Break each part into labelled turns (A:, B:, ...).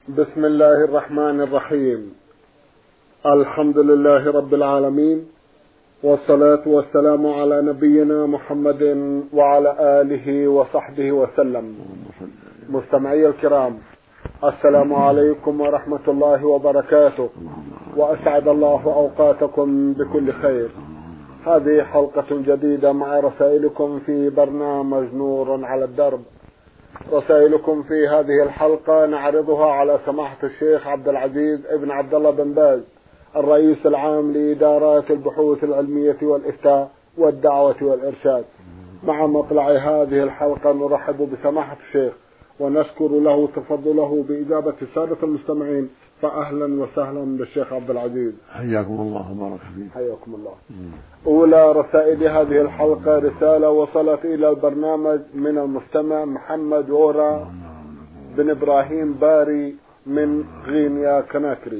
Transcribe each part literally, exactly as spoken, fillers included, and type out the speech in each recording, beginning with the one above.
A: بسم الله الرحمن الرحيم. الحمد لله رب العالمين، والصلاة والسلام على نبينا محمد وعلى آله وصحبه وسلم. مستمعي الكرام، السلام عليكم ورحمة الله وبركاته، وأسعد الله أوقاتكم بكل خير. هذه حلقة جديدة مع رسائلكم في برنامج نور على الدرب. رسائلكم في هذه الحلقة نعرضها على سماحة الشيخ عبد العزيز ابن عبد الله بن باز، الرئيس العام لإدارات البحوث العلمية والإفتاء والدعوة والإرشاد. مع مطلع هذه الحلقة نرحب بسماحة الشيخ ونشكر له تفضله بإجابة السادة المستمعين، فأهلا وسهلا بالشيخ عبد العزيز.
B: حياكم الله وبارك فيك.
A: حياكم الله. أولى رسائل هذه الحلقة رسالة وصلت إلى البرنامج من المستمع محمد ورا بن إبراهيم باري من غينيا كناكري.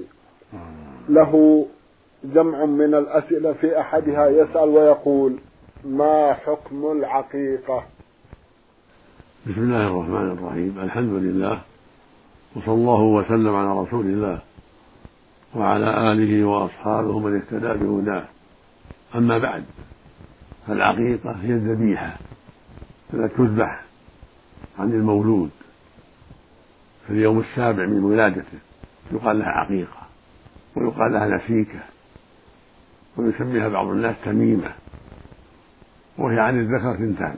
A: له جمع من الأسئلة، في أحدها يسأل ويقول: ما حكم العقيقة؟
B: بسم الله الرحمن الرحيم. الحمد لله، وصلى الله وسلم على رسول الله وعلى آله وأصحابه من اهتدى بهداه. أما بعد، فالعقيقة هي الذبيحة التي تذبح عن المولود في اليوم السابع من ولادته، يقال لها عقيقة ويقال لها نسيكة، ويسميها بعض الناس تميمة، وهي عن الذكر ثنتان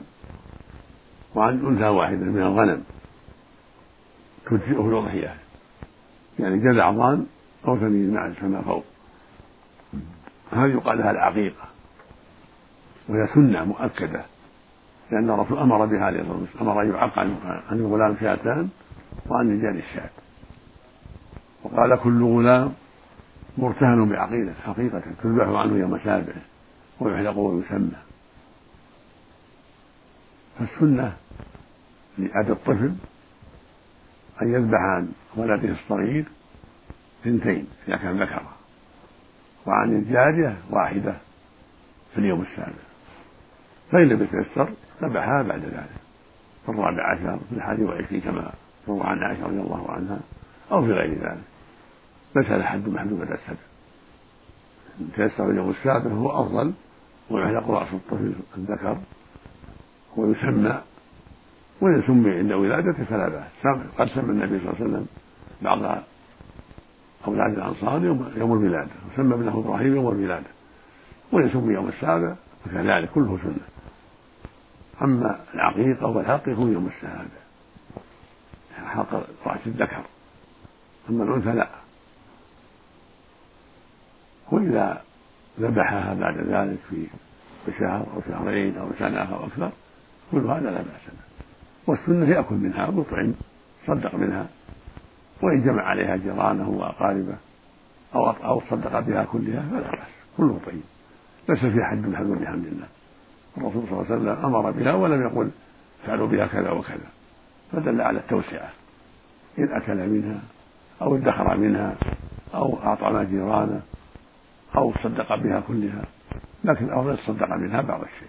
B: وعن أنثى واحدة من الغنم تجزئه الأضحية، يعني جذع ضان أو ثمين معز فما فوق. هذه يقال لها العقيقة، وهي سنة مؤكدة، لأن الرسول أمر بها عليه الصلاة والسلام، أمر أن يعق عن الغلام شاتان وعن رجال الشاة، وقال: كل غلام مرتهن بعقيقة حقيقة تذبح عنه يوم سابعه ويحلق ويسمى. فالسنة لأبي الطفل أن يذبح عن ولده الصغير اثنتين إذا كان ذكرا، وعن الجارية واحدة في اليوم السابع، فإن لم يتيسر ذبحها بعد ذلك في الرابع عشر في الحادي والعشرين كما روى عن عائشة رضي الله عنها، أو في غير ذلك، ليس لحد محدود إلى السبع. إن تيسر اليوم السابع هو أفضل، ويحلق رأس الطفل الذكر ويسمى، وإن سمي عند ولادته فلا بأس. قد سمى النبي صلى الله عليه وسلم بعض أولاد الأنصار يوم الولادة، وسمى ابنه إبراهيم يوم الولادة، وإن سمي يوم السابع فكذلك، كله سنة. أما العقيقة والحلق يكون يوم السابع، حلق رأس الذكر، أما الأنثى لا. وإذا ذبحها بعد ذلك في شهر أو شهرين أو سنة أو أكثر، كل هذا لا بأس به. والسنة يأكل منها ويطعم، صدق منها، وإن جمع عليها جيرانه وأقاربه أو أو صدق بها كلها فلا بأس، كله طيب، ليس في حد محدود بحمد الله. الرسول صلى الله عليه وسلم أمر بها ولم يقل فعلوا بها كذا وكذا، فدل على التوسعة، إن أكل منها أو ادخر منها أو أعطى جيرانه أو صدق بها كلها، لكن الأفضل يتصدق منها بعض الشيء،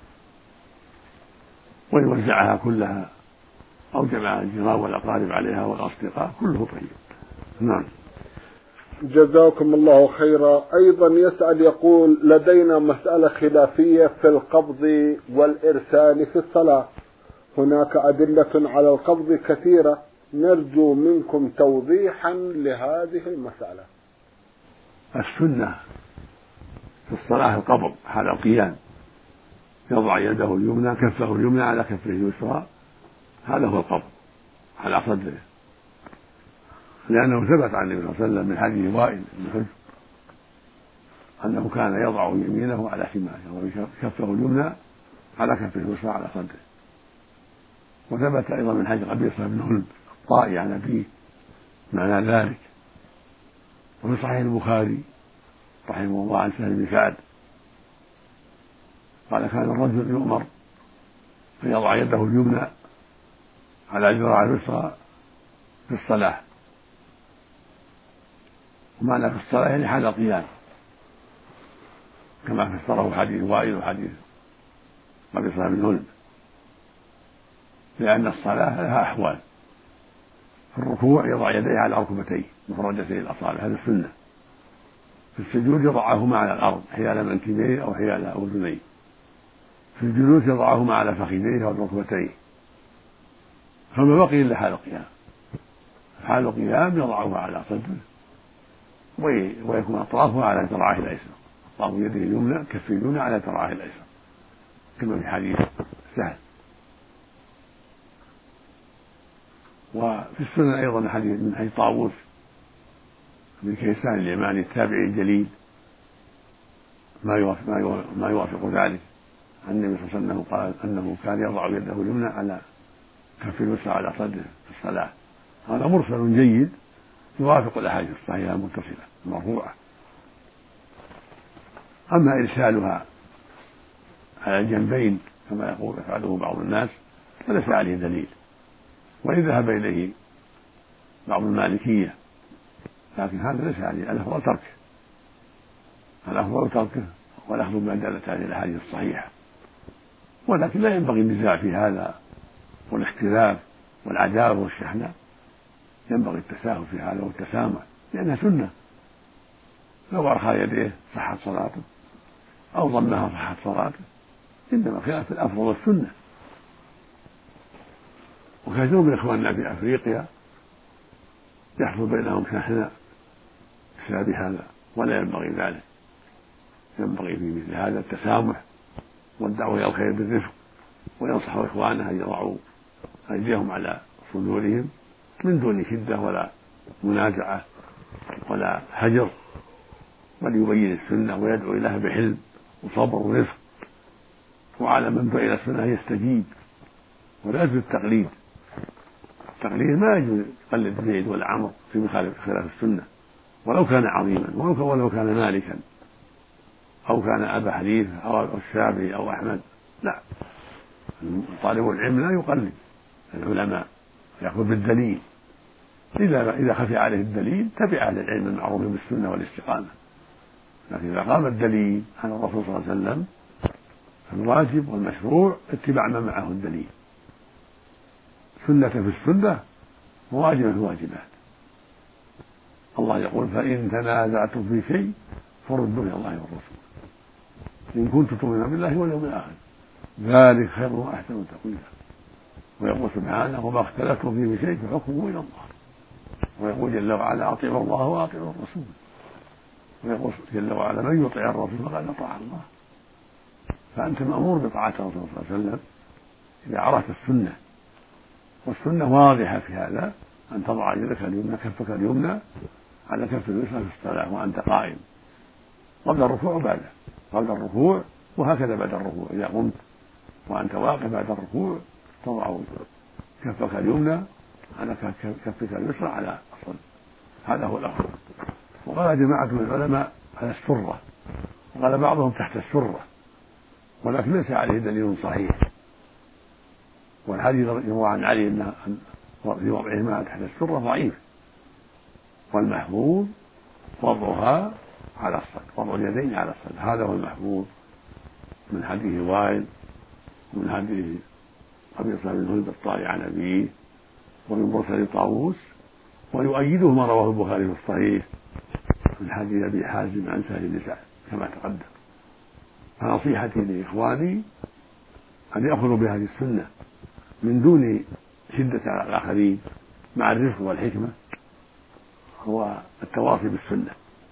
B: وإن وزعها كلها أو جمع الجيران والأقارب عليها والأصدقاء، كله طيب. نعم.
A: جزاكم الله خيرا. أيضا يسأل يقول: لدينا مسألة خلافية في القبض والإرسال في الصلاة، هناك أدلة على القبض كثيرة، نرجو منكم توضيحا لهذه المسألة.
B: السنة في الصلاة القبض حال القيام، يضع يده اليمنى كفه اليمنى على كفه اليسرى، هذا هو القبض على صدره، لأنه ثبت عن النبي صلى الله عليه وسلم من حديث وائل بن حجر أنه كان يضع يمينه على شماله وكفه اليمنى على كفه اليسرى على صدره. وثبت أيضا من حديث قبيصة بن هلب الطائي عن أبيه معنى ذلك. وفي صحيح البخاري رحمه الله عن سهل بن سعد قال: كان الرجل يؤمر فيضع يده اليمنى على ذراع اليسرى في الصلاة، ومعنى في الصلاة يعني حال القيام، كما فسره حديث وائل وحديث قبيصة بن هلب، لأن الصلاة لها أحوال، في الركوع يضع يديه على ركبتيه مفرجتي الأصابع، هذا السنة. في السجود يضعهما على الأرض حيال منكبيه أو حيال أذنيه. في الجلوس يضعهما على فخذيه أو ركبتيه. فما بقي إلا حال القيام، حال القيام يضعه على صدره ويكون أطرافه على ذراعه الأيسر، أطراف يده اليمنى كف اليمنى على ذراعه الأيسر كما في حديث سهل. وفي السنة أيضا حديث من حديث طاووس بن كيسان اليماني التابعي الجليل ما يوافق, ما يوافق ذلك عن النبي صلى الله عليه وسلم قال أنه كان يضع يده اليمنى على كف اليسرى على صدره في الصلاة. هذا مرسل جيد يوافق الأحاديث الصحيحة المتصلة المرفوعة. أما إرسالها على الجنبين كما يقول يفعله بعض الناس فليس عليه دليل، وإن ذهب إليه بعض المالكية، لكن هذا ليس عليه، الأفضل تركه، الأفضل تركه والأخذ بما دلت عليه الأحاديث الصحيحة. ولكن لا ينبغي النزاع في هذا والاختلاف والعداوة والشحناء، ينبغي التساهل في هذا والتسامح لأنها سنة. لو أرخى يديه صحت صلاته أو ضمها صحت صلاته، إنما خلاف الأفضل والسنة. وكثير من إخواننا في أفريقيا يحصل بينهم شحناء بسبب هذا، ولا ينبغي ذلك. ينبغي في مثل هذا التسامح والدعوة إلى الخير بالرفق، وينصح إخوانه أن يضعوا أيديهم على صدورهم من دون شدة ولا منازعة ولا هجر، بل يبين السنة ويدعو إليها بحلم وصبر ورفق. وعلى من دعا إلى السنة يستجيب ولا يجوز التقليد. التقليد ما يجوز يقلد زيد ولا عمرو في خلاف السنة ولو كان عظيما، ولو كان مالكا أو كان أبا حنيفة أو الشافعي أو أحمد، لا، طالب العلم لا يقلد العلماء، يأخذ بالدليل. إذا إذا خفي عليه الدليل تبع أهل العلم المعروف بالسنة والاستقامة. لكن إذا قام الدليل عن الرسول صلى الله عليه وسلم فالواجب والمشروع اتباع ما معه الدليل. سنة في السنة وواجب في الواجبات. الله يقول: فإن تنازعتم في شيء فردوه إلى الله والرسول إن كنتم تؤمنون بالله واليوم الآخر ذلك خير وأحسن تأويلا. ويقول سبحانه: وما اختلفتم فيه من شيء فحكمه إلى الله. ويقول جل وعلا: أطيعوا الله وأطيعوا الرسول. ويقول جل وعلا: من يطع الرسول فقد أطاع الله. فأنت مأمور بطاعة الرسول صلى الله عليه وسلم إذا عرفت السنة، والسنة واضحة في هذا، أن تضع يدك اليمنى كفك اليمنى على كف اليسرى في الصلاة وأنت قائم قبل الركوع وبعده، قبل الركوع وهكذا بعد الركوع. إذا قمت وأنت واقف بعد الركوع تضع كفك اليمنى على كفك اليسرى على الصدر، هذا هو الأفضل. وقال جماعة من العلماء على السرة، وقال بعضهم تحت السرة، ولكن ليس عليه دليل صحيح. والحديث يروى عن علي أن في وضعهما تحت السرة ضعيف، والمحفوظ وضعها على الصدر، وضع اليدين على الصدر، هذا هو المحفوظ من حديث وائل ومن حديث قبيصة بن هلب الطائي عن أبيه ومن مرسل طاووس، ويؤيده ما رواه البخاري في الصحيح من حديث أبي حازم عن سهل بن سعد كما تقدم. فنصيحتي لإخواني أن يأخذوا بهذه السنة من دون شدة على الآخرين، مع الرفق والحكمة هو التواصي بالسنة.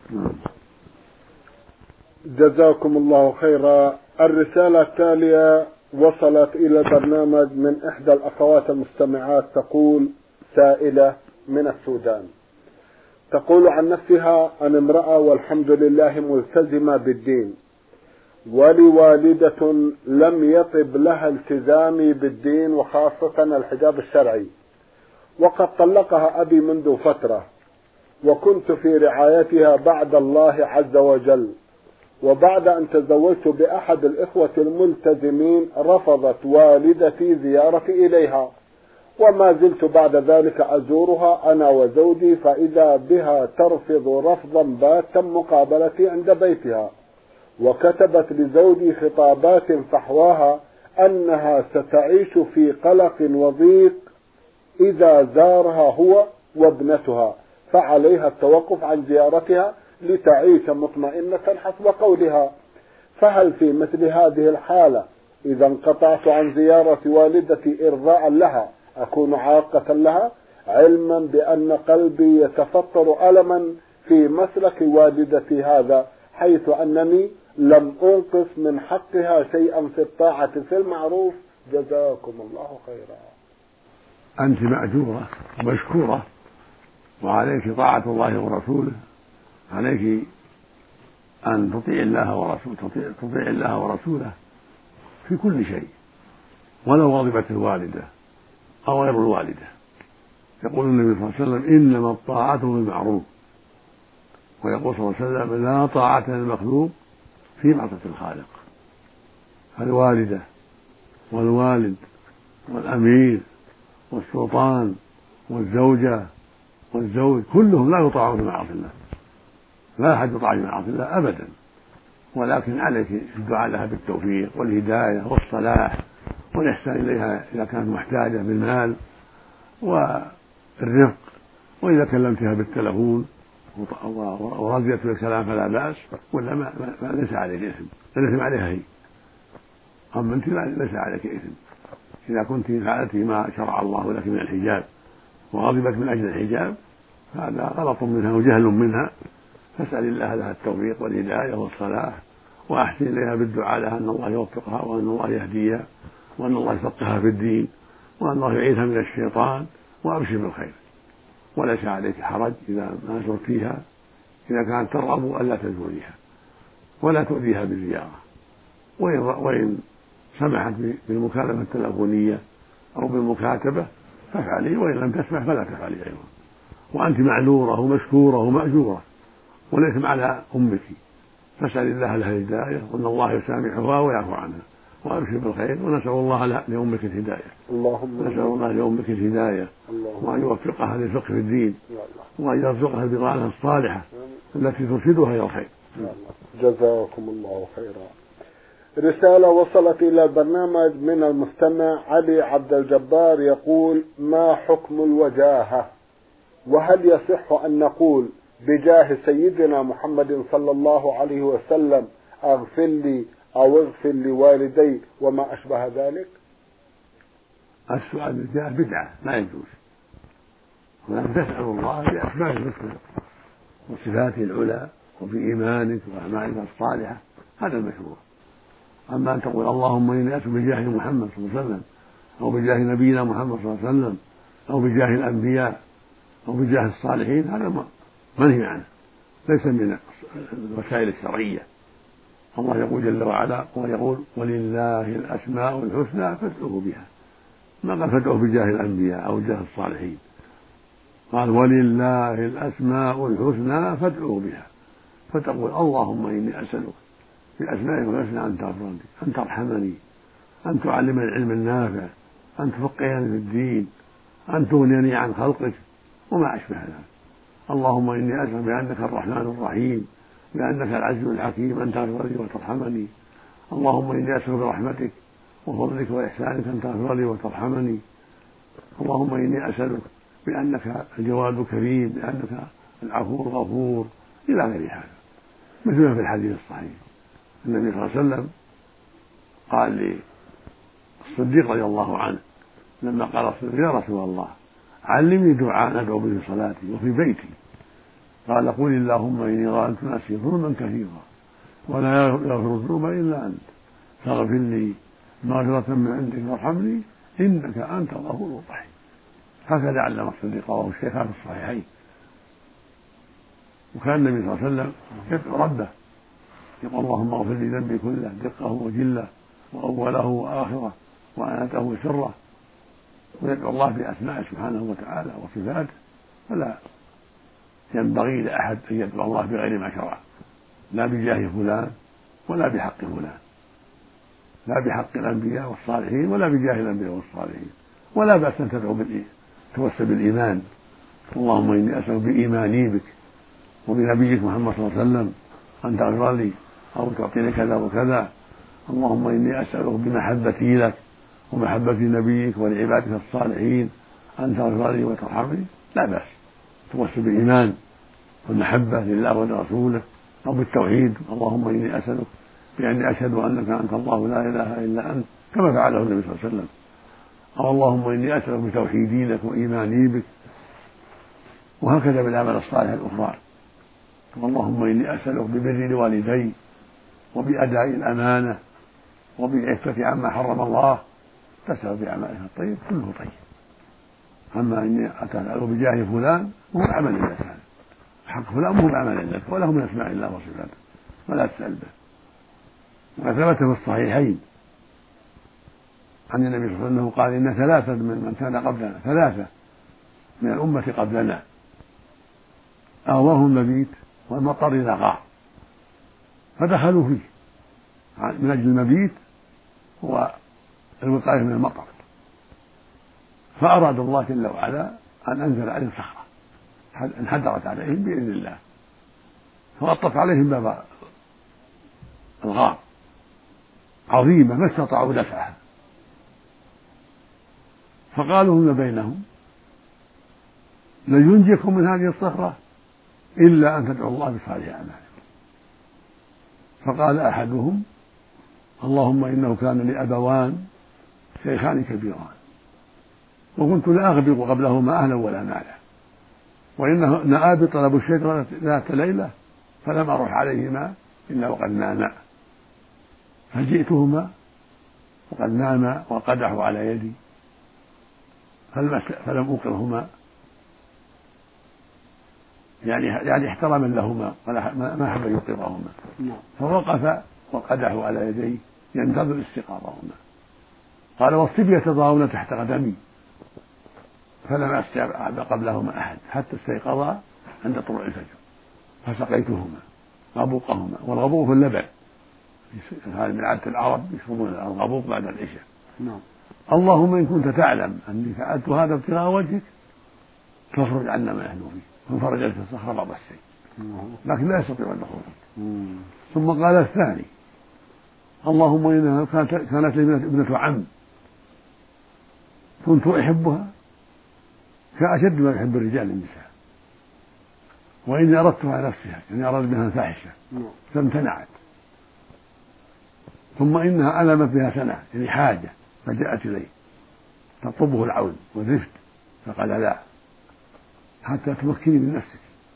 A: جزاكم الله خيرا. الرسالة التالية وصلت إلى البرنامج من إحدى الأخوات المستمعات، تقول سائلة من السودان، تقول عن نفسها: أنا امرأة والحمد لله ملتزمة بالدين، ولوالدة لم يطب لها التزامي بالدين وخاصة الحجاب الشرعي، وقد طلقها أبي منذ فترة، وكنت في رعايتها بعد الله عز وجل. وبعد أن تزوجت بأحد الإخوة الملتزمين رفضت والدتي زيارتي إليها، وما زلت بعد ذلك أزورها أنا وزوجي، فإذا بها ترفض رفضا باتا مقابلتي عند بيتها، وكتبت لزوجي خطابات فحواها أنها ستعيش في قلق وضيق إذا زارها هو وابنتها فعليها التوقف عن زيارتها لتعيش مطمئنة حسب قولها. فهل في مثل هذه الحالة إذا انقطعت عن زيارة والدتي إرضاء لها أكون عاقة لها، علما بأن قلبي يتفطر ألما في مسلك والدتي هذا، حيث أنني لم أنقص من حقها شيئا في الطاعة في المعروف؟ جزاكم الله خيرا.
B: أنت مأجورة ومشكورة، وعليك طاعة الله ورسوله، عليك أن تطيع الله ورسوله تطيع, تطيع الله ورسوله في كل شيء، ولو غضبت الوالدة أو غير الوالدة. يقول النبي صلى الله عليه وسلم: إنما الطاعة بالمعروف. ويقول صلى الله عليه وسلم: لا طاعة للمخلوق في معصية الخالق. فالوالدة والوالد والأمير والسلطان والزوجة والزوج كلهم لا يطاعون في معاصي الله، لا أحد يطاع في معاصي الله أبدا، ولكن عليك الدعاء لها بالتوفيق والهداية والصلاح والإحسان إليها إذا كانت محتاجة بالمال والرفق، وإذا كلمتها بالتلفون ورضيت بالكلام فلا بأس، ولا ما, ما ليس عليك إثم، ليس عليها هي. أما أنت ليس عليك إثم إذا كنت فعلت ما شرع الله لك من الحجاب وغضبت من أجل الحجاب، هذا غلط منها وجهل منها، فاسأل الله لها التوفيق والهداية والصلاح، وأحسن إليها بالدعاء لها أن الله يوفقها وأن الله يهديها وأن الله يفقهها في الدين وأن الله يعيذها من الشيطان، وأبشر بالخير. وليس عليك حرج إذا ما زرتيها، إذا كانت ترغب ألا تزوريها ولا تؤذيها بالزيارة، وإن سمحت بالمكالمة التلفونية أو بالمكاتبة فافعلي، وإن لم تسمح فلا تفعلي أيضا. وأنت معذورة ومشكورة ومأجورة، وليس على أمك، فاسأل الله لها الهداية وأن الله يسامحها ويعفو عنها، وأبشر بالخير، ونسأل الله لأمك الهداية. اللهم نسأل الله لأمك الهداية، وأن يوفقها للفقه في الدين، وأن يرزقها البطانة الصالحة التي ترشدها إلى الخير.
A: جزاكم الله خيرا. رسالة وصلت إلى البرنامج من المستمع علي عبد الجبار يقول: ما حكم الوجاهة؟ وهل يصح أن نقول بجاه سيدنا محمد صلى الله عليه وسلم أغفر لي أو اغفر لوالدي وما أشبه ذلك؟
B: السؤال بالجاه بدعة لا يجوز، ولكن تسأل الله بأسماء الحسنى وصفاته العلى وفي إيمانك وأعمالك الصالحة، هذا المشروع. أما أن تقول اللهم إني أسأل بجاه محمد صلى الله عليه وسلم أو بجاه نبينا محمد صلى الله عليه وسلم أو بجاه الأنبياء أو بجاه الصالحين، هذا منهي عنه، ليس من الوسائل الشرعية. الله يقول جل وعلا ويقول: ولله الأسماء الحسنى فادعوه بها، ما قال فادعوه بجاه الأنبياء أو جاه الصالحين، قال ولله الأسماء الحسنى فادعوه بها، فتقول اللهم إني أسألك بأسمائك الحسنى أن تغفر لي، أن ترحمني، أن تعلمني العلم النافع، أن تفقهني في الدين، أن تغنيني عن خلقك وما أشبه ذلك. اللهم إني أسأل بأنك الرحمن الرحيم، بأنك العزيز الحكيم، أن تغفر لي وترحمني. اللهم إني أسأل برحمتك وفضلك وإحسانك أن تغفر لي وترحمني. اللهم إني أسألك بأنك الجواد الكريم، بأنك العفو الغفور، إلى غير هذا، مثل ما في الحديث الصحيح. النبي صلى الله عليه وسلم قال للصديق رضي الله عنه لما قال الصديق: يا رسول الله علمني دعاء أدعو به في صلاتي وفي بيتي. قال: قل اللهم إني ظلمت نفسي ظلما كثيرا ولا يغفر الذنوب إلا أنت فاغفر لي مغفرة من عندك وارحمني إنك أنت الغفور الرحيم. هكذا علم الصديق، رواه الشيخان في الصحيحين. وكان النبي صلى الله عليه وسلم يدعو ربه يقول: اللهم اغفر لي ذنبي كله دقه وجله وأوله وآخره وعنته وسره، ويدعو الله بأسمائه سبحانه وتعالى وصفاته، فلا ينبغي لأحد أن يدعو الله بغير ما شرع، لا بجاه فلان ولا بحق فلان، لا بحق الأنبياء والصالحين ولا بجاه الأنبياء والصالحين، ولا بأس أن تدعو توسل بالإيمان: اللهم إني أسأل بإيماني بك وبنبيك محمد صلى الله عليه وسلم أن تغفر لي أو تعطيني كذا وكذا. اللهم إني أسألك بمحبتي لك ومحبة نبيك ولعبادك الصالحين أن تغفر لي وترحمني لا بأس، توسل بالإيمان والمحبة لله ولرسوله أو بالتوحيد، اللهم إني أسألك بأني أشهد أنك أنت الله لا إله إلا أنت، كما فعله النبي صلى الله عليه وسلم، أو اللهم إني أسألك بتوحيدي لك وإيماني بك، وهكذا بالأعمال الصالحة الأخرى، اللهم إني أسألك ببر لوالدي وبأداء الأمانة وبالعفة عما حرم الله، تسأل بأعمالها الطيب كله طيب. أما إني أسأل بجاه فلان هو عمل الله تعالى، حق فلان هو بعمل الله وله من أسماء الله وصفاته ولا تسأل به. وقد ثبت في الصحيحين عن النبي صلى الله عليه وسلم قال إن ثلاثة من كان قبلنا، ثلاثة من الأمة قبلنا آواهم المبيت والمطر إذا غار، فدخلوا فيه من أجل المبيت هو الوقاية من المطر، فأراد الله جل وعلا أن أنزل عليهم صخرة انحدرت عليهم بإذن الله، فغطت عليهم باب الغار عظيمة ما استطاعوا دفعها، فقالوا فيما بينهم لن ينجيكم من هذه الصخرة إلا أن تدعوا الله بصالح أعمالكم. فقال أحدهم اللهم إنه كان لي أبوان شيخان كبيران وكنت لا أغبق قبلهما أهلا ولا مالا، وإن أبي طلبوا الشجرة ذات ليلة فلم أروح عليهما إلا وقد ناما، فجئتهما وقد ناما وقدحوا على يدي فلم أوقظهما، يعني يعني احتراما لهما ما حب يوقظهما، فوقف وقدحوا على يديه ينتظر استيقاظهما. قال والصبية يتضاءون تحت قدمي فلم أستيقظ قبلهما أحد حتى استيقظا عند طلوع الفجر فسقيتهما غبوقهما، والغبوق في اللبن، هذا من عادة العرب يشربون الغبوق بعد العشاء. اللهم إن كنت تعلم أني فعلت هذا ابتغاء وجهك فافرج عنا ما نحن فيه، فانفرجت الصخرة بعض الشيء لكن لا يستطيع أن يخرج. ثم قال الثاني اللهم إنها كانت لي ابنة عم كنت أحبها كأشد ما يحب الرجال النساء، وإني أردتها نفسها يعني أراد بها الفاحشة فامتنعت، ثم إنها ألمت بها سنة يعني حاجة فجاءت إليه تطلبه العون والرفد فقال لا حتى تمكني من نفسك،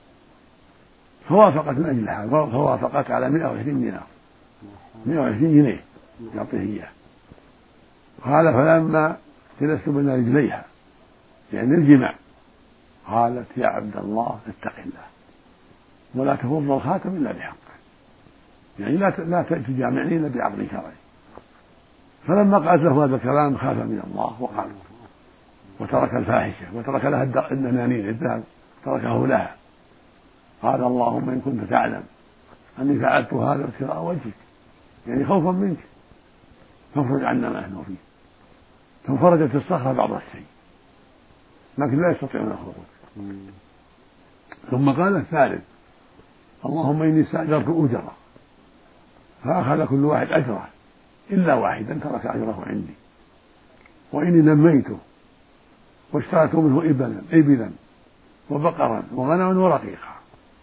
B: فوافقت من أجل الحال، فوافقت على مئة وعشرين دينار مئة وعشرين جنيه يعطيه إياه. قال فلما جلست بين رجليها يعني الجماع قالت يا عبد الله اتق الله ولا تفض الخاتم إلا بحق، يعني لا لا تجامعني إلا بعقد شرعي. فلما قالت له هذا الكلام خاف من الله وقال وترك الفاحشة وترك لها الدنانير الذهب تركه لها. قال اللهم إن كنت تعلم أني فعلت هذا ابتغاء وجهك يعني خوفا منك فافرج عنا ما نحن فيه، فانفرجت الصخرة بعض الشيء لكن لا يستطيعون الخروج. ثم قال الثالث اللهم إني استأجرت أجرا فأخذ كل واحد أجره إلا واحدا ترك أجره عندي، وإني نميته واشتريت منه إبلا إبلا وبقرا وغنما ورقيقا،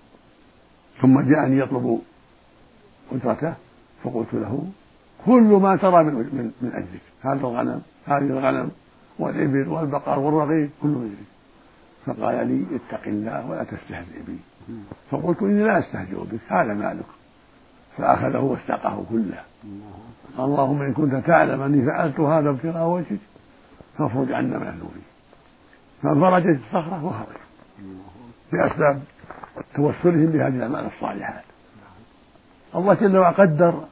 B: ثم جاءني يطلب أجرته فقلت له كل ما ترى من من, من أجلك، هذا الغنم هذه الغنم والإبل والبقر والرقيق كله من أجلك. فقال لي اتق الله ولا تستهزئ بي، فقلت إني لا أستهزئ بك هذا مالك، فأخذه واستقاه كله. اللهم إن كنت تعلم أني فعلت هذا ابتغاء وجهك فافرج عنا ما نحن فيه، فانفرجت الصخرة وخرج بأسباب توسلهم بهذه الأعمال الصالحات. الله جل وعلا قدر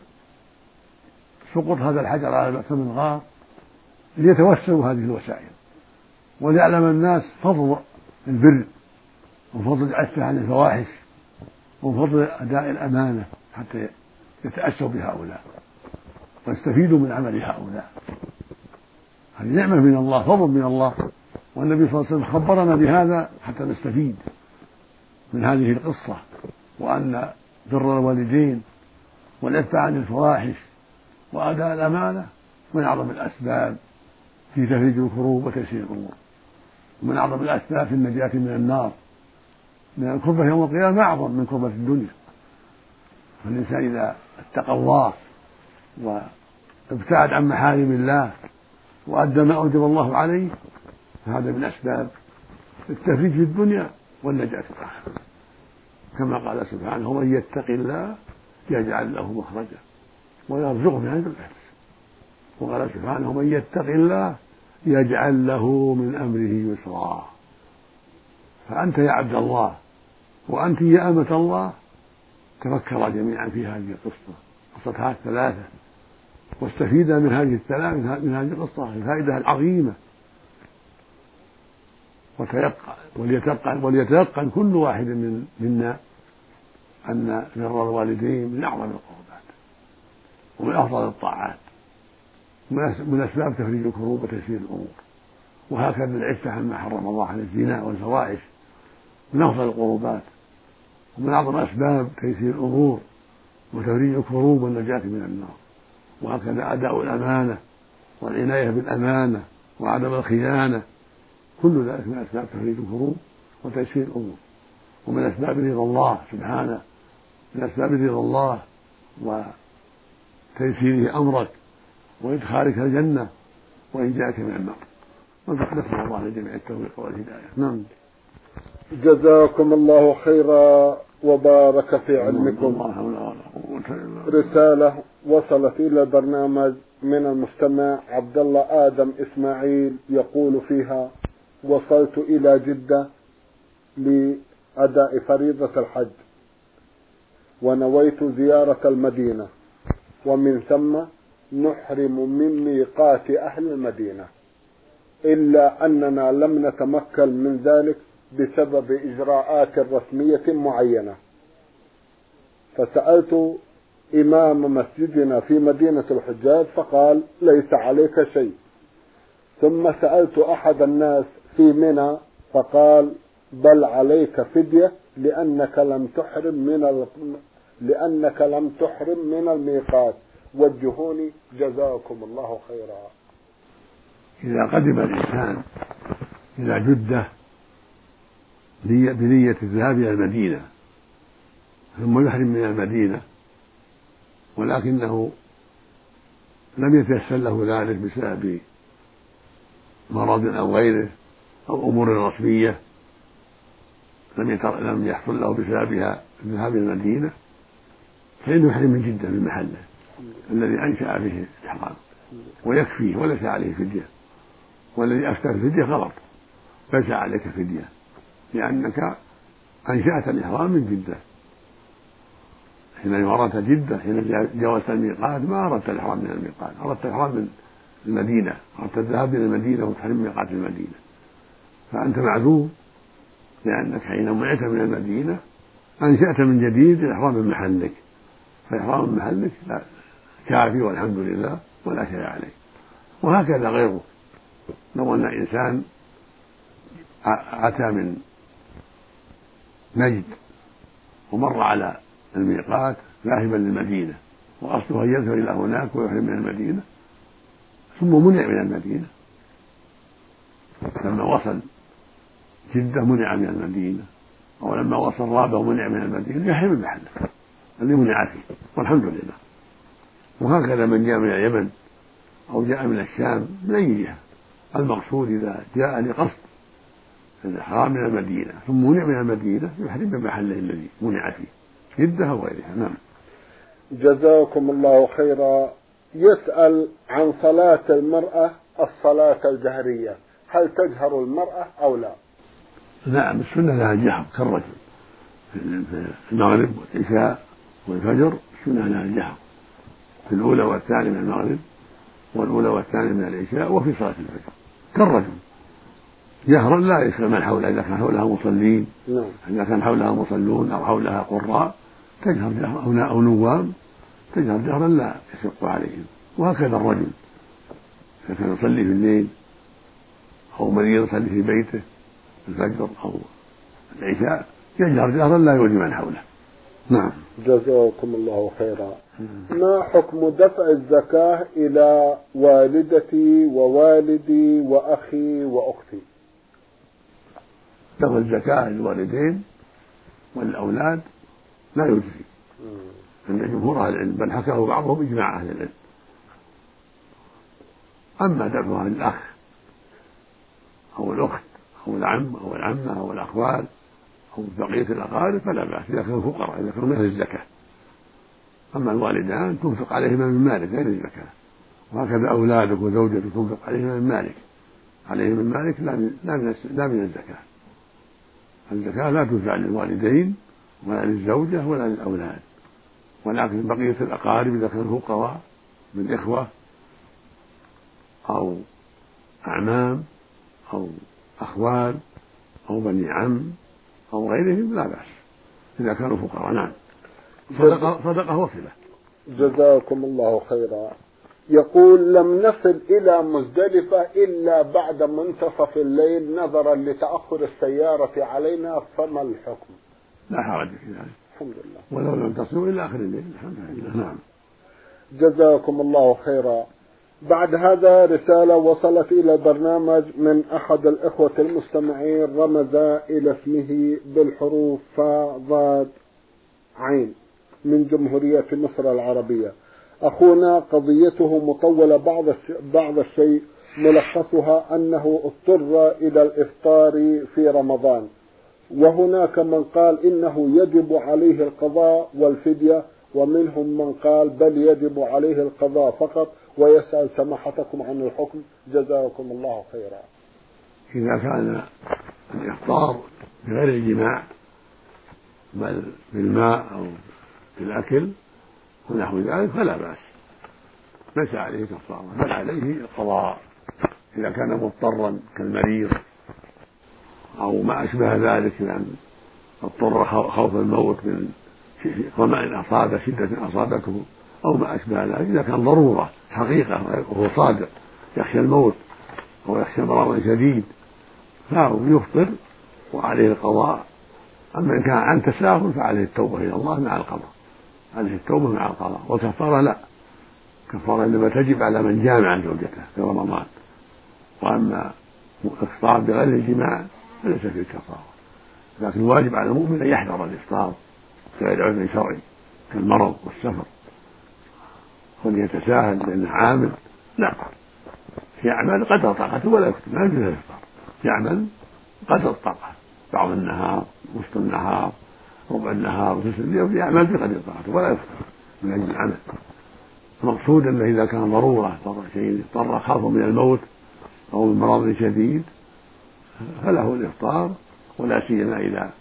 B: سقوط هذا الحجر على بأس من الغار ليتوسلوا هذه الوسائل وليعلم الناس فضل البر وفضل العفة عن الفواحش وفضل أداء الأمانة حتى يتأسوا بهؤلاء ويستفيدوا من عمل هؤلاء. هذه نعمة من الله، فضل من الله، والنبي صلى الله عليه وسلم خبرنا بهذا حتى نستفيد من هذه القصة، وأن بر الوالدين والعفة عن الفواحش وأداء الأمانة من أعظم الأسباب في تفريج الكروب وتيسير الأمور. ومن أعظم الأسباب في النجاة من النار، لأن الكربة يوم القيامة أعظم من كربة الدنيا. فالإنسان إذا اتقى الله وابتعد عن محارم الله وأدى ما أوجب الله عليه فهذا من أسباب التفريج في الدنيا والنجاة في الآخرة، كما قال سبحانه: ومن يتق الله يجعل له مخرجا ويرزقه من حيث لا يحتسب. وقال سبحانه: ومن يتق الله يجعل له من أمره يسرا. فأنت يا عبد الله وأنت يا أمة الله تفكرا جميعا في هذه القصة، قصة هذه الثلاثة، واستفيدا من هذه الثلاثة من هذه القصة الفائدة العظيمة، وتيقن وليتيقن وليتيقن كل واحد من منا أن بر الوالدين من أعظم القربات ومن أفضل الطاعات من أسباب تفريج الكروب وتيسير الأمور. وهكذا العفة عما حرم الله عن الزنا والفواحش من أفضل القربات ومن أعظم أسباب تيسير الأمور وتفريج الكروب والنجاة من النار. وهكذا أداء الأمانة والعناية بالأمانة وعدم الخيانة، كل ذلك من أسباب تفريج الكروب وتيسير الأمور، ومن أسباب رضا الله سبحانه، من أسباب رضا الله وتيسيره أمرك وإدخالك الجنة وإنجاك من النار. نسأل الله لجميع التوفيق والهداية. نعم.
A: جزاكم الله خيرا وبارك في علمكم. رسالة وصلت إلى البرنامج من المستمع عبد الله آدم إسماعيل يقول فيها: وصلت إلى جدة لأداء فريضة الحج ونويت زيارة المدينة، ومن ثم نحرم من ميقات أهل المدينة، إلا أننا لم نتمكن من ذلك بسبب إجراءات رسمية معينة. فسألت إمام مسجدنا في مدينة الحجاج فقال: ليس عليك شيء. ثم سألت أحد الناس في منى فقال: بل عليك فدية لأنك لم تحرم من ال... لأنك لم تحرم من الميقات. وجهوني جزاكم الله خيرا.
B: إذا قدم الإنسان إلى جدة بنية الذهاب إلى المدينة ثم يحرم من المدينة ولكنه لم يتيسر له ذلك بسبب مرض أو غيره أو أمور رسمية لم لم يحصل له بسببها الذهاب إلى المدينة، فإنه يحرم من جدة من محله الذي أنشأ به الإحرام ويكفيه وليس عليه فدية. والذي أفتى الفدية غلط، ليس عليك فدية لأنك أنشأت الإحرام من جدة. حين أردت جدة حين جاوزت الميقات ما أردت الإحرام من الميقات، أردت الإحرام من المدينة، أردت الذهاب إلى المدينة وتحرم ميقات المدينة. فأنت معذور لأنك حين منعت من المدينة أنشأت من جديد الإحرام من محلك، فإحرام من محلك لا كافي والحمد لله ولا شيء عليه. وهكذا غيره، لو أن إنسان أتى من نجد ومر على الميقات ذاهبا للمدينة وقصده أن يذهب إلى هناك ويحرم من المدينة ثم منع من المدينة، لما وصل جدة منع من المدينة، أو لما وصل رابة منع من المدينة، يحرم المحل اللي منع فيه والحمد لله. وهكذا من جاء من اليمن أو جاء من الشام من أي جهة، المقصود إذا جاء لقصد الإحرام من المدينة ثم منع من المدينة يحرم بمحله الذي منع فيه جدة أو غيرها. نعم.
A: جزاكم الله خيرا. يسأل عن صلاة المرأة الصلاة الجهرية، هل تجهر المرأة أو لا؟
B: نعم، السنة لها الجهر كالرجل في المغرب والعشاء والفجر، السنة لها الجهر في الأولى والثانية من المغرب والأولى والثانية من العشاء وفي صلاة الفجر كالرجل جهرا لا يشغل من حولها. إذا كان حولها مصلين إذا كان حولها مصلون أو حولها قراء تجهر جهرا أو نوام تجهر جهرا لا يشق عليهم. وهكذا الرجل إذا كان يصلي في الليل أو مريض يصلي في بيته الفجر أو العشاء يجهر جهرا لا يؤذي من حوله. نعم.
A: جزاكم الله خيرا. ما حكم دفع الزكاة إلى والدتي ووالدي وأخي وأختي؟
B: دفع الزكاة للوالدين والأولاد لا يجزي عند جمهور أهل العلم، بل حكاه بعضهم إجماع أهل العلم. أما دفعها للأخ أو الأخت أو العم أو العمة أو الأخوال أو بقية الأقارب فلا بأس إذا كانوا فقراء، إذا كانوا مثل الزكاة. أما الوالدان تنفق عليهما من مالك غير الزكاة، وهكذا أولادك وزوجتك تنفق عليهما من مالك، عليهم من مالك لا من الزكاة. الزكاة لا تدفع للوالدين ولا للزوجة ولا للأولاد، ولكن بقية الأقارب إذا كانوا فقراء من إخوة أو أعمام أو أخوال أو بني عم أو غيرهم لا بأس إذا كانوا فقراء. نعم، صدقة, صدقة وصلة.
A: جزاكم الله خيرا. يقول: لم نصل إلى مزدلفة إلا بعد منتصف الليل نظرا لتأخر السيارة علينا، فما الحكم؟
B: لا حرج في ذلك،
A: الحمد لله،
B: ولو لم تصلوا إلى آخر الليل الحمد لله. نعم.
A: جزاكم الله خيرا. بعد هذا رسالة وصلت إلى البرنامج من أحد الإخوة المستمعين، رمز إلى اسمه بالحروف فا ضاد عين، من جمهورية مصر العربية. أخونا قضيته مطولة بعض بعض الشيء، ملخصها أنه اضطر إلى الإفطار في رمضان، وهناك من قال إنه يجب عليه القضاء والفدية، ومنهم من قال بل يجب عليه القضاء فقط، ويسأل سماحتكم عن الحكم جزاكم الله خيرا.
B: إذا كان الإفطار بغير الجماع بل بالماء أو بالأكل ونحو ذلك فلا بأس، ليس عليه كفارة بل عليه القضاء إذا كان مضطرا كالمريض أو ما أشبه ذلك، يعني اضطر خوف الموت من ظمأ أصابه، شدة أصابته أو ما أشبه ذلك، إذا كان ضرورة حقيقة وهو صادق يخشى الموت أو يخشى مرض شديد فهو يفطر وعليه القضاء. أما إن كان عن تساهل فعليه التوبة إلى الله مع القضاء، عليه التوبة مع القضاء، والكفارة لا، كفارة إنما تجب على من جامع زوجته في رمضان. وأما الإفطار بغير الجماع فليس فيه كفارة، لكن الواجب على المؤمن أن يحذر الإفطار بغير عذر شرعي كالمرض والسفر، وليتساهل لأنه عامل لا يعمل قدر طاقته ولا يكتب، ما يجوز الإفطار، يعمل قدر الطاقة، بعض النهار وسط النهار ربع النهار وثلث اليوم يعمل بقدر طاقته ولا يفطر من أجل العمل. المقصود أنه إذا كان ضرورة اضطر شيء اضطر خوفا من الموت أو من مرض شديد فله الإفطار، ولا سيما إذا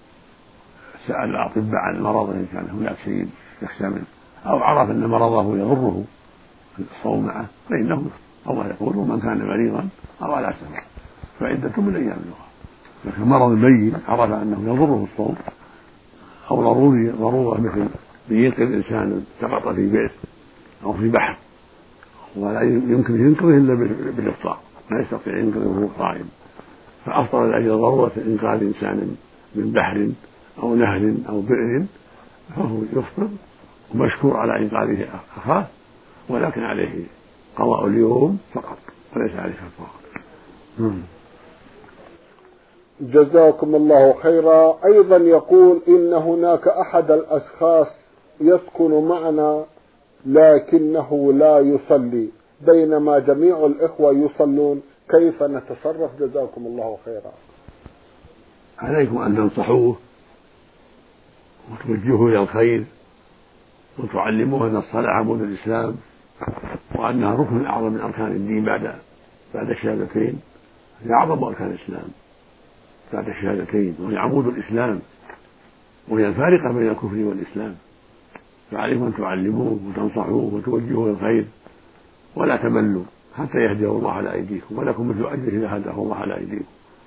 B: سأل الأطباء عن المرض إن كان هناك شيء يخشى منه أو عرف أن مرضه يضره الصوم معه فإنه الله يقول: ومن كان مريضا أو على سفر فعدة من أيام أخرى. لكن مرض ميت عرف أنه يضره الصوم أو ضروري ضرورة مثل بينقذ إنسان سقط في بئر أو في بحر ولا يمكن ينقذه إلا بالإفطار، ما يستطيع ينقذه وهو قائم، فأفطر لأجل ضرورة إنقاذ إنسان من بحر أو نهر أو بئر فهو يفطر ومشكور على إنقاذه أخاه، ولكن عليه قضاء اليوم فقط وليس عليه كفارة.
A: جزاكم الله خيرا. أيضا يقول إن هناك أحد الأشخاص يسكن معنا لكنه لا يصلي بينما جميع الإخوة يصلون، كيف نتصرف جزاكم الله خيرا؟
B: عليكم أن تنصحوه وتوجهوه إلى الخير وتعلموه أن الصلاة عمود الإسلام وأنها ركن أعظم من أركان الدين بعد بعد الشهادتين، هي أعظم أركان الإسلام بعد الشهادتين، وهي عمود الإسلام وهي الفارقة بين الكفر والإسلام، فعليكم أن تعلموه وتنصحوه وتوجهوه إلى الخير ولا تملوا حتى يهديه الله على أيديكم، ولكم مثل أجره إذا هداه الله على أيديكم.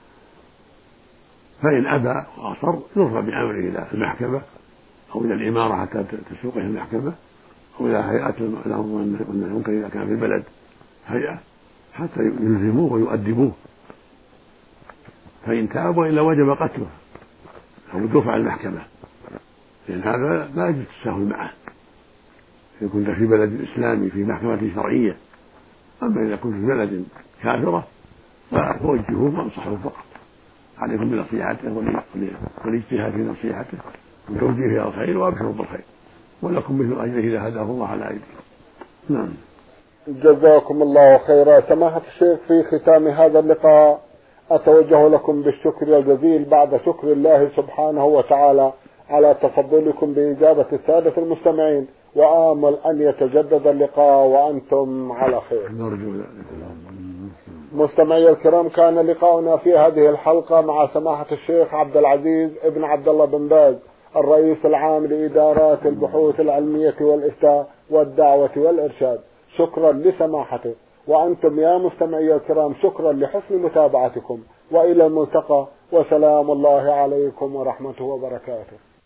B: فإن أبى وأصر يرفع بأمره إلى المحكمة أو إلى الإمارة حتى تسوقه المحكمة أو إلى هيئة الأمر والنهي إذا كان في البلد هيئة حتى يلزموه ويؤدبوه، فإن تاب وإلا وجب قتله أو الدفع المحكمة، لأن هذا لا يجوز التساهل معه إن كنت في بلد إسلامي في محكمة شرعية. أما إذا كنت في بلد كافرة فوجهوه وانصحوه فقط عليكم بنصيحته والاجتهاد في نصيحته وتوجيهه الخير وابشروا بالخير، ولكم مثل اجره اذا هداه الله على ايديكم. نعم.
A: جزاكم الله خيرا. سماحة الشيخ، في ختام هذا اللقاء أتوجه لكم بالشكر الجزيل بعد شكر الله سبحانه وتعالى على تفضلكم بإجابة السادة المستمعين، وآمل أن يتجدد اللقاء وأنتم على خير. مستمعي الكرام، كان لقاؤنا في هذه الحلقة مع سماحة الشيخ عبد العزيز ابن عبد الله بن باز، الرئيس العام لإدارات البحوث العلمية والإفتاء والدعوة والإرشاد. شكرا لسماحته، وأنتم يا مستمعي الكرام شكرا لحسن متابعتكم، وإلى الملتقى، وسلام الله عليكم ورحمته وبركاته.